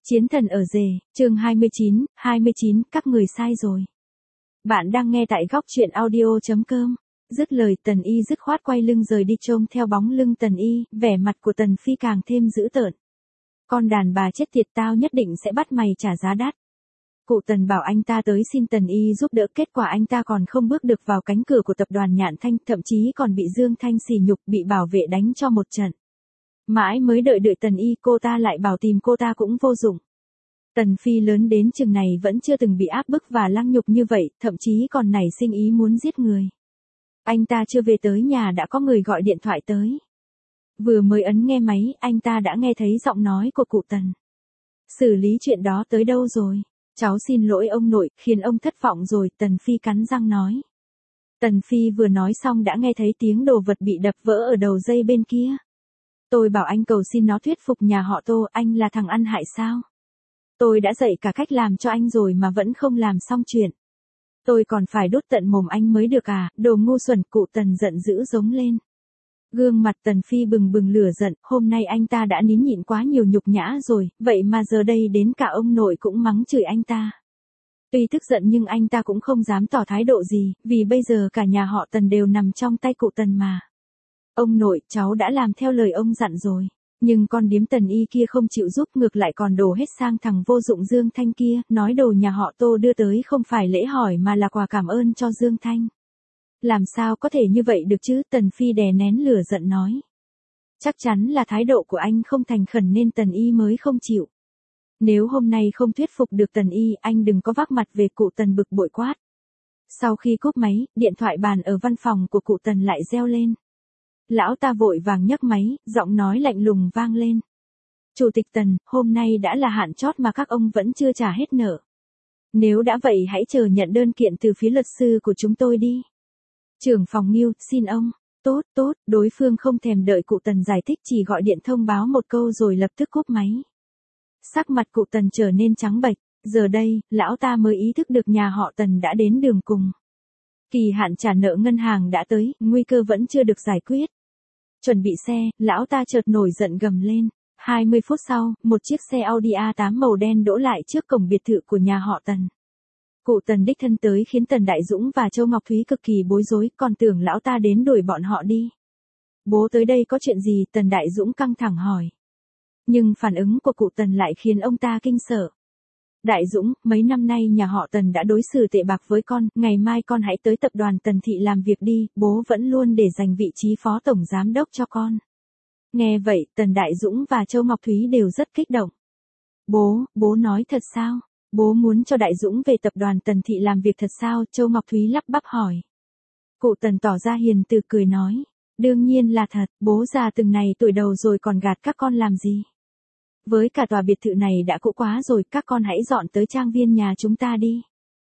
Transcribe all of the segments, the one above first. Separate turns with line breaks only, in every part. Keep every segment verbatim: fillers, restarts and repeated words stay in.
Chiến thần ở rể, chương hai mươi chín, hai mươi chín, các người sai rồi. Bạn đang nghe tại góc truyện audio.com. Dứt lời Tần Y dứt khoát quay lưng rời đi, trông theo bóng lưng Tần Y, vẻ mặt của Tần Phi càng thêm dữ tợn. Con đàn bà chết tiệt, tao nhất định sẽ bắt mày trả giá đắt. Cụ Tần bảo anh ta tới xin Tần Y giúp đỡ, kết quả anh ta còn không bước được vào cánh cửa của tập đoàn Nhạn Thanh, thậm chí còn bị Dương Thanh sỉ nhục, bị bảo vệ đánh cho một trận. Mãi mới đợi đợi Tần Y, cô ta lại bảo tìm cô ta cũng vô dụng. Tần Phi lớn đến chừng này vẫn chưa từng bị áp bức và lăng nhục như vậy, thậm chí còn nảy sinh ý muốn giết người. Anh ta chưa về tới nhà đã có người gọi điện thoại tới. Vừa mới ấn nghe máy, anh ta đã nghe thấy giọng nói của cụ Tần. Xử lý chuyện đó tới đâu rồi? Cháu xin lỗi ông nội, khiến ông thất vọng rồi, Tần Phi cắn răng nói. Tần Phi vừa nói xong đã nghe thấy tiếng đồ vật bị đập vỡ ở đầu dây bên kia. Tôi bảo anh cầu xin nó thuyết phục nhà họ Tô, anh là thằng ăn hại sao? Tôi đã dạy cả cách làm cho anh rồi mà vẫn không làm xong chuyện. Tôi còn phải đốt tận mồm anh mới được à, đồ ngu xuẩn, cụ Tần giận dữ giống lên. Gương mặt Tần Phi bừng bừng lửa giận, hôm nay anh ta đã nín nhịn quá nhiều nhục nhã rồi, vậy mà giờ đây đến cả ông nội cũng mắng chửi anh ta. Tuy tức giận nhưng anh ta cũng không dám tỏ thái độ gì, vì bây giờ cả nhà họ Tần đều nằm trong tay cụ Tần mà. Ông nội, cháu đã làm theo lời ông dặn rồi. Nhưng con điếm Tần Y kia không chịu giúp, ngược lại còn đổ hết sang thằng vô dụng Dương Thanh kia, nói đồ nhà họ Tô đưa tới không phải lễ hỏi mà là quà cảm ơn cho Dương Thanh. Làm sao có thể như vậy được chứ, Tần Phi đè nén lửa giận nói. Chắc chắn là thái độ của anh không thành khẩn nên Tần Y mới không chịu. Nếu hôm nay không thuyết phục được Tần Y, anh đừng có vác mặt về, cụ Tần bực bội quát. Sau khi cúp máy, điện thoại bàn ở văn phòng của cụ Tần lại reo lên. Lão ta vội vàng nhấc máy, giọng nói lạnh lùng vang lên. Chủ tịch Tần, hôm nay đã là hạn chót mà các ông vẫn chưa trả hết nợ. Nếu đã vậy hãy chờ nhận đơn kiện từ phía luật sư của chúng tôi đi. Trưởng phòng Nghiêu, xin ông. Tốt, tốt, đối phương không thèm đợi cụ Tần giải thích, chỉ gọi điện thông báo một câu rồi lập tức cúp máy. Sắc mặt cụ Tần trở nên trắng bệch, giờ đây, lão ta mới ý thức được nhà họ Tần đã đến đường cùng. Kỳ hạn trả nợ ngân hàng đã tới, nguy cơ vẫn chưa được giải quyết. Chuẩn bị xe, lão ta chợt nổi giận gầm lên. hai mươi phút sau, một chiếc xe Audi a tám màu đen đỗ lại trước cổng biệt thự của nhà họ Tần. Cụ Tần đích thân tới khiến Tần Đại Dũng và Châu Ngọc Thúy cực kỳ bối rối, còn tưởng lão ta đến đuổi bọn họ đi. Bố tới đây có chuyện gì? Tần Đại Dũng căng thẳng hỏi. Nhưng phản ứng của cụ Tần lại khiến ông ta kinh sợ. Đại Dũng, mấy năm nay nhà họ Tần đã đối xử tệ bạc với con, ngày mai con hãy tới tập đoàn Tần Thị làm việc đi, bố vẫn luôn để dành vị trí phó tổng giám đốc cho con. Nghe vậy, Tần Đại Dũng và Châu Ngọc Thúy đều rất kích động. Bố, bố nói thật sao? Bố muốn cho Đại Dũng về tập đoàn Tần Thị làm việc thật sao? Châu Ngọc Thúy lắp bắp hỏi. Cụ Tần tỏ ra hiền từ cười nói. Đương nhiên là thật, bố già từng này tuổi đầu rồi còn gạt các con làm gì? Với cả tòa biệt thự này đã cũ quá rồi, các con hãy dọn tới trang viên nhà chúng ta đi.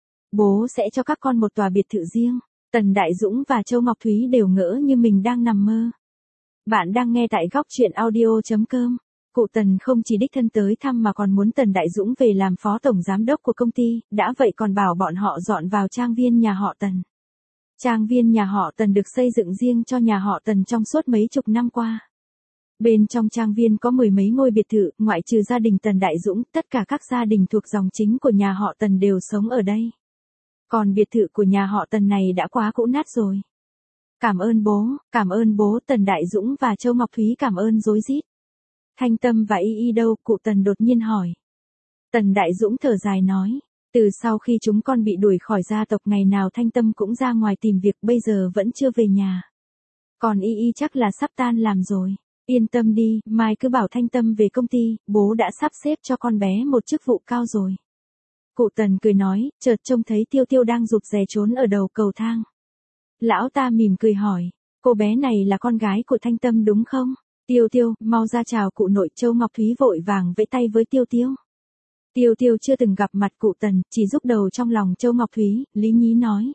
Bố sẽ cho các con một tòa biệt thự riêng. Tần Đại Dũng và Châu Ngọc Thúy đều ngỡ như mình đang nằm mơ. Bạn đang nghe tại góc truyện audio.com. Cụ Tần không chỉ đích thân tới thăm mà còn muốn Tần Đại Dũng về làm phó tổng giám đốc của công ty, đã vậy còn bảo bọn họ dọn vào trang viên nhà họ Tần. Trang viên nhà họ Tần được xây dựng riêng cho nhà họ Tần trong suốt mấy chục năm qua. Bên trong trang viên có mười mấy ngôi biệt thự, ngoại trừ gia đình Tần Đại Dũng, tất cả các gia đình thuộc dòng chính của nhà họ Tần đều sống ở đây. Còn biệt thự của nhà họ Tần này đã quá cũ nát rồi. Cảm ơn bố, cảm ơn bố. Tần Đại Dũng và Châu Ngọc Thúy cảm ơn rối rít. Thanh Tâm và Y Y đâu? Cụ Tần đột nhiên hỏi. Tần Đại Dũng thở dài nói. Từ sau khi chúng con bị đuổi khỏi gia tộc, ngày nào Thanh Tâm cũng ra ngoài tìm việc, bây giờ vẫn chưa về nhà. Còn Y Y chắc là sắp tan làm rồi. Yên tâm đi, mai cứ bảo Thanh Tâm về công ty, bố đã sắp xếp cho con bé một chức vụ cao rồi. Cụ Tần cười nói, chợt trông thấy Tiêu Tiêu đang rụt rè trốn ở đầu cầu thang. Lão ta mỉm cười hỏi, cô bé này là con gái của Thanh Tâm đúng không? Tiêu Tiêu, mau ra chào cụ nội. Châu Ngọc Thúy vội vàng vẫy tay với Tiêu Tiêu. Tiêu Tiêu chưa từng gặp mặt cụ Tần, chỉ rúc đầu trong lòng Châu Ngọc Thúy, lý nhí nói.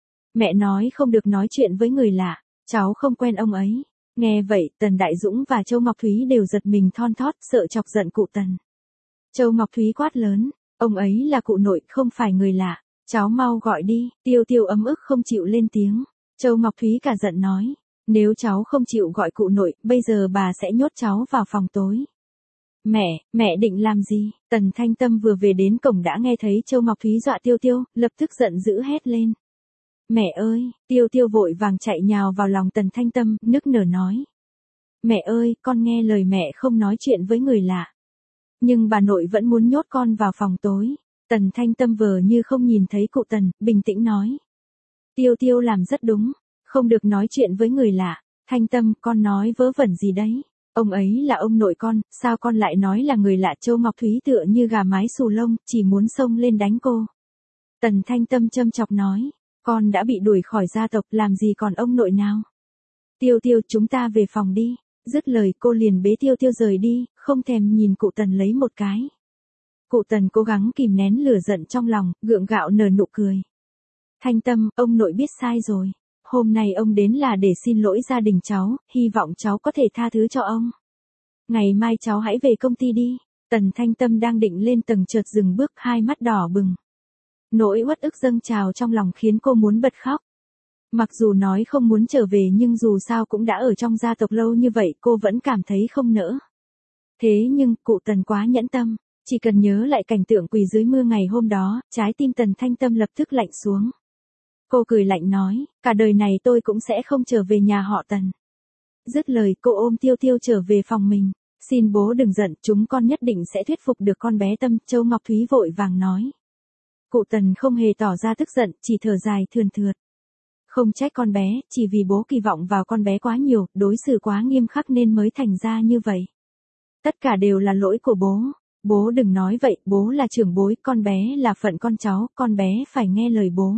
Mẹ nói không được nói chuyện với người lạ, cháu không quen ông ấy. Nghe vậy, Tần Đại Dũng và Châu Ngọc Thúy đều giật mình thon thót, sợ chọc giận cụ Tần. Châu Ngọc Thúy quát lớn, ông ấy là cụ nội, không phải người lạ, cháu mau gọi đi. Tiêu Tiêu ấm ức không chịu lên tiếng. Châu Ngọc Thúy cả giận nói, nếu cháu không chịu gọi cụ nội, bây giờ bà sẽ nhốt cháu vào phòng tối. Mẹ, mẹ định làm gì? Tần Thanh Tâm vừa về đến cổng đã nghe thấy Châu Ngọc Thúy dọa Tiêu Tiêu, lập tức giận dữ hét lên. Mẹ ơi, Tiêu Tiêu vội vàng chạy nhào vào lòng Tần Thanh Tâm, nức nở nói. Mẹ ơi, con nghe lời mẹ không nói chuyện với người lạ. Nhưng bà nội vẫn muốn nhốt con vào phòng tối. Tần Thanh Tâm vờ như không nhìn thấy cụ Tần, bình tĩnh nói. Tiêu Tiêu làm rất đúng, không được nói chuyện với người lạ. Thanh Tâm, con nói vớ vẩn gì đấy? Ông ấy là ông nội con, sao con lại nói là người lạ? Châu Ngọc Thúy tựa như gà mái xù lông, chỉ muốn xông lên đánh cô. Tần Thanh Tâm châm chọc nói, con đã bị đuổi khỏi gia tộc, làm gì còn ông nội nào? Tiêu Tiêu, chúng ta về phòng đi. Dứt lời cô liền bế Tiêu Tiêu rời đi, không thèm nhìn cụ Tần lấy một cái. Cụ Tần cố gắng kìm nén lửa giận trong lòng, gượng gạo nở nụ cười. Thanh Tâm, ông nội biết sai rồi. Hôm nay ông đến là để xin lỗi gia đình cháu, hy vọng cháu có thể tha thứ cho ông. Ngày mai cháu hãy về công ty đi. Tần Thanh Tâm đang định lên tầng chợt dừng bước, hai mắt đỏ bừng. Nỗi uất ức dâng trào trong lòng khiến cô muốn bật khóc. Mặc dù nói không muốn trở về nhưng dù sao cũng đã ở trong gia tộc lâu như vậy cô vẫn cảm thấy không nỡ. Thế nhưng cụ Tần quá nhẫn tâm, chỉ cần nhớ lại cảnh tượng quỳ dưới mưa ngày hôm đó, trái tim Tần Thanh Tâm lập tức lạnh xuống. Cô cười lạnh nói, cả đời này tôi cũng sẽ không trở về nhà họ Tần. Dứt lời cô ôm Tiêu Tiêu trở về phòng mình. Xin bố đừng giận, chúng con nhất định sẽ thuyết phục được con bé Tâm. Châu Ngọc Thúy vội vàng nói. Cụ Tần không hề tỏ ra tức giận, chỉ thở dài thườn thượt. Không trách con bé, chỉ vì bố kỳ vọng vào con bé quá nhiều, đối xử quá nghiêm khắc nên mới thành ra như vậy. Tất cả đều là lỗi của bố. Bố đừng nói vậy, bố là trưởng bối, con bé là phận con cháu, con bé phải nghe lời bố.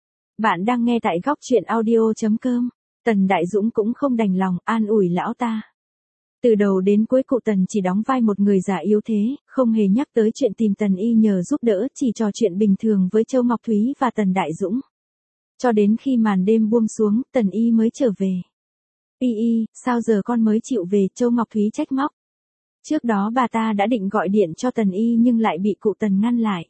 Bạn đang nghe tại góc truyện audio chấm com. Tần Đại Dũng cũng không đành lòng, an ủi lão ta. Từ đầu đến cuối cụ Tần chỉ đóng vai một người già yếu thế, không hề nhắc tới chuyện tìm Tần Y nhờ giúp đỡ, chỉ trò chuyện bình thường với Châu Ngọc Thúy và Tần Đại Dũng. Cho đến khi màn đêm buông xuống, Tần Y mới trở về. Y Y, sao giờ con mới chịu về? Châu Ngọc Thúy trách móc. Trước đó bà ta đã định gọi điện cho Tần Y nhưng lại bị cụ Tần ngăn lại.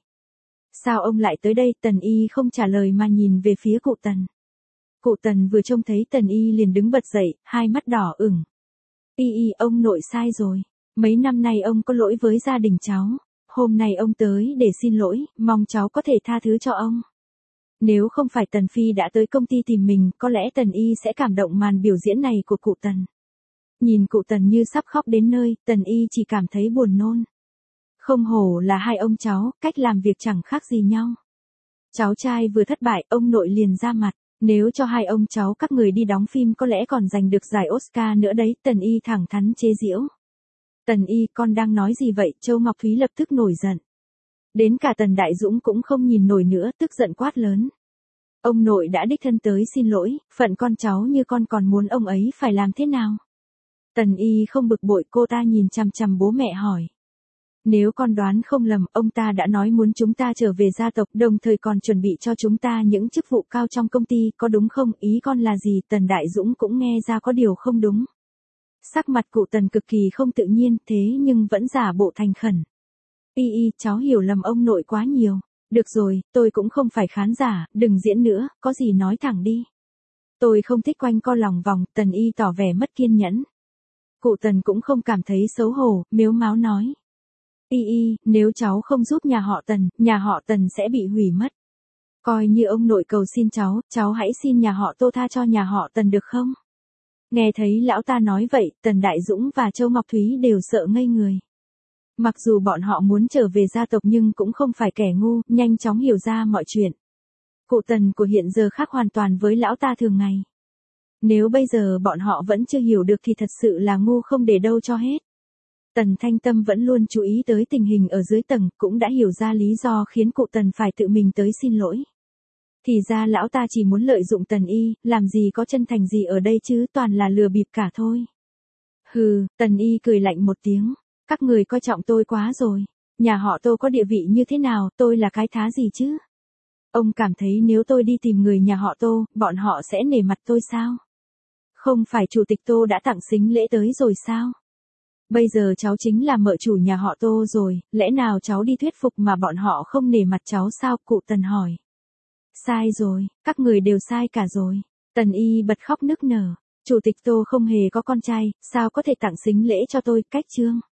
Sao ông lại tới đây? Tần Y không trả lời mà nhìn về phía cụ Tần. Cụ Tần vừa trông thấy Tần Y liền đứng bật dậy, hai mắt đỏ ửng. Y Y, ông nội sai rồi. Mấy năm nay ông có lỗi với gia đình cháu. Hôm nay ông tới để xin lỗi, mong cháu có thể tha thứ cho ông. Nếu không phải Tần Phi đã tới công ty tìm mình, có lẽ Tần Y sẽ cảm động màn biểu diễn này của cụ Tần. Nhìn cụ Tần như sắp khóc đến nơi, Tần Y chỉ cảm thấy buồn nôn. Không hổ là hai ông cháu, cách làm việc chẳng khác gì nhau. Cháu trai vừa thất bại, ông nội liền ra mặt. Nếu cho hai ông cháu các người đi đóng phim có lẽ còn giành được giải Oscar nữa đấy. Tần Y thẳng thắn chế giễu. Tần Y, con đang nói gì vậy? Châu Ngọc Thúy lập tức nổi giận. Đến cả Tần Đại Dũng cũng không nhìn nổi nữa, tức giận quát lớn. Ông nội đã đích thân tới xin lỗi, phận con cháu như con còn muốn ông ấy phải làm thế nào? Tần Y không bực bội, cô ta nhìn chằm chằm bố mẹ hỏi. Nếu con đoán không lầm, ông ta đã nói muốn chúng ta trở về gia tộc, đồng thời còn chuẩn bị cho chúng ta những chức vụ cao trong công ty, có đúng không? Ý con là gì? Tần Đại Dũng cũng nghe ra có điều không đúng. Sắc mặt cụ Tần cực kỳ không tự nhiên, thế nhưng vẫn giả bộ thành khẩn. Y Y, cháu hiểu lầm ông nội quá nhiều. Được rồi, tôi cũng không phải khán giả, đừng diễn nữa, có gì nói thẳng đi. Tôi không thích quanh co lòng vòng. Tần Y tỏ vẻ mất kiên nhẫn. Cụ Tần cũng không cảm thấy xấu hổ, mếu máo nói. Y Y, nếu cháu không giúp nhà họ Tần, nhà họ Tần sẽ bị hủy mất. Coi như ông nội cầu xin cháu, cháu hãy xin nhà họ Tô tha cho nhà họ Tần được không? Nghe thấy lão ta nói vậy, Tần Đại Dũng và Châu Ngọc Thúy đều sợ ngây người. Mặc dù bọn họ muốn trở về gia tộc nhưng cũng không phải kẻ ngu, nhanh chóng hiểu ra mọi chuyện. Cụ Tần của hiện giờ khác hoàn toàn với lão ta thường ngày. Nếu bây giờ bọn họ vẫn chưa hiểu được thì thật sự là ngu không để đâu cho hết. Tần Thanh Tâm vẫn luôn chú ý tới tình hình ở dưới tầng, cũng đã hiểu ra lý do khiến cụ Tần phải tự mình tới xin lỗi. Thì ra lão ta chỉ muốn lợi dụng Tần Y, làm gì có chân thành gì ở đây chứ, toàn là lừa bịp cả thôi. Hừ, Tần Y cười lạnh một tiếng. Các người coi trọng tôi quá rồi. Nhà họ Tô có địa vị như thế nào, tôi là cái thá gì chứ? Ông cảm thấy nếu tôi đi tìm người nhà họ Tô, bọn họ sẽ nể mặt tôi sao? Không phải chủ tịch Tô đã tặng sính lễ tới rồi sao? Bây giờ cháu chính là mợ chủ nhà họ Tô rồi, lẽ nào cháu đi thuyết phục mà bọn họ không nể mặt cháu sao? Cụ Tần hỏi. Sai rồi, các người đều sai cả rồi. Tần Y bật khóc nức nở. Chủ tịch Tô không hề có con trai, sao có thể tặng sính lễ cho tôi? Cách trương.